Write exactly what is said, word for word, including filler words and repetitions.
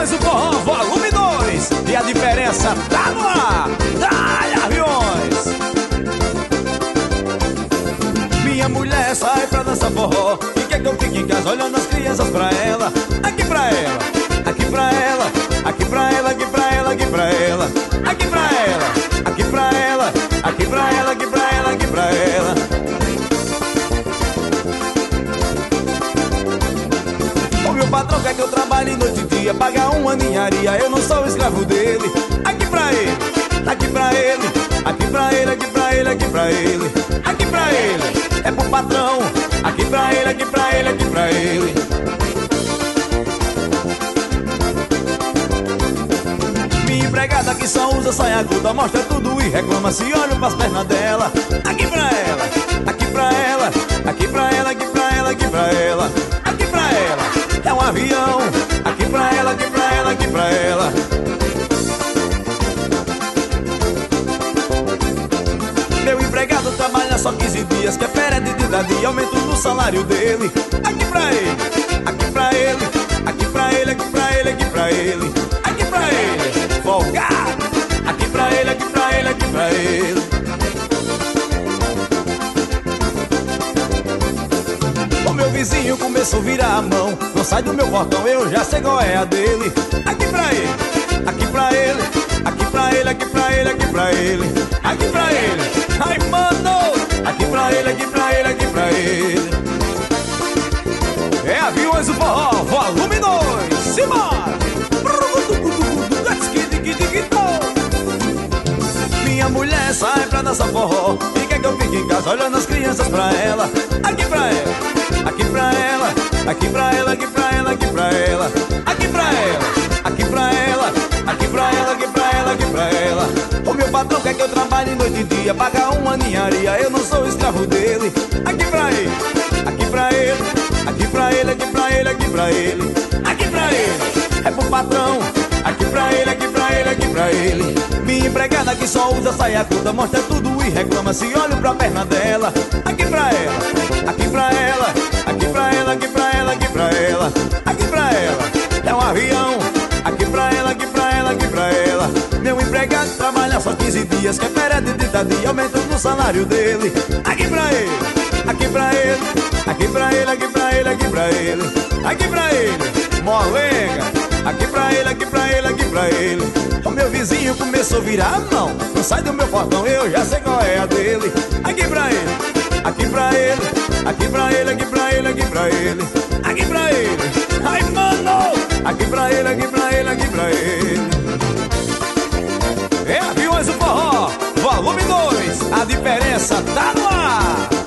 Aviões do Forró, volume dois. E a diferença tá no ar. Dai, aviões. Minha mulher sai pra dançar forró e quer que eu fique em casa olhando as crianças pra ela. Aqui pra ela, aqui pra ela, aqui pra ela, aqui pra ela, aqui pra ela, aqui pra ela, aqui pra ela, aqui pra ela, aqui pra ela, aqui pra ela. O meu patrão quer que eu trabalhe noite e dia, pagar uma ninharia, eu não sou escravo dele. Aqui pra ele, aqui pra ele, aqui pra ele, aqui pra ele, aqui pra ele, aqui pra ele. É pro patrão, aqui pra ele, aqui pra ele, aqui pra ele. Minha empregada que só usa saia curta, mostra tudo e reclama se olho pras pernas dela. Aqui pra ela, aqui pra ela, aqui pra ela, aqui pra ela, aqui pra ela, aqui pra ela. É um avião, aqui pra ela, aqui pra ela, aqui pra ela. Meu empregado trabalha só quinze dias, quer férias de idade e aumento no salário dele. Aqui pra ele, aqui pra ele, aqui pra ele, aqui pra ele, aqui pra ele, aqui pra ele. Folgado, aqui pra ele, aqui pra ele, aqui pra ele. O meu vizinho começou a virar a mão, não sai do meu portão, eu já sei qual é a dele. Aqui pra ele, aqui pra ele, aqui pra ele, aqui pra ele, aqui pra ele, aqui pra ele. Ai, mano, aqui pra ele, aqui pra ele, aqui pra ele. É Aviões do Forró, volume dois. Simbora! Minha mulher sai pra dançar forró e quer que eu fique em casa olhando as crianças pra ela. Aqui pra ela, aqui pra ela, aqui pra ela, aqui pra ela, aqui pra ela, aqui pra ela, aqui pra ela, aqui pra ela, aqui pra ela, aqui pra ela. O meu patrão quer que eu trabalhe noite e dia, pagar uma ninharia, eu não sou escravo dele. Aqui pra ele, aqui pra ele, aqui pra ele, aqui pra ele, aqui pra ele, aqui pra ele. É pro patrão, aqui pra ele, aqui pra ele, aqui pra ele. Minha empregada que só usa saia curta, mostra tudo e reclama se olho pra perna dela. Aqui pra ela, aqui pra ela, aqui pra ela, aqui pra ela, aqui pra ela, aqui pra ela. É um avião, aqui pra ela, aqui pra ela, aqui pra ela. Meu empregado trabalha só quinze dias, quer férias de trinta dias, aumento no salário dele. Aqui pra ele, aqui pra ele, aqui pra ele, aqui pra ele, aqui pra ele, aqui pra ele. Molenga, aqui pra ele, aqui pra ele, aqui pra ele. O meu vizinho começou a virar a mão, não sai do meu portão, eu já sei qual é a dele. Aqui pra ele, aqui pra ele, aqui pra ele, aqui pra ele, aqui pra ele, aqui pra ele. Ai, mano, aqui pra ele, aqui pra ele, aqui pra ele. É Aviões do Forró, volume dois. A diferença tá no ar.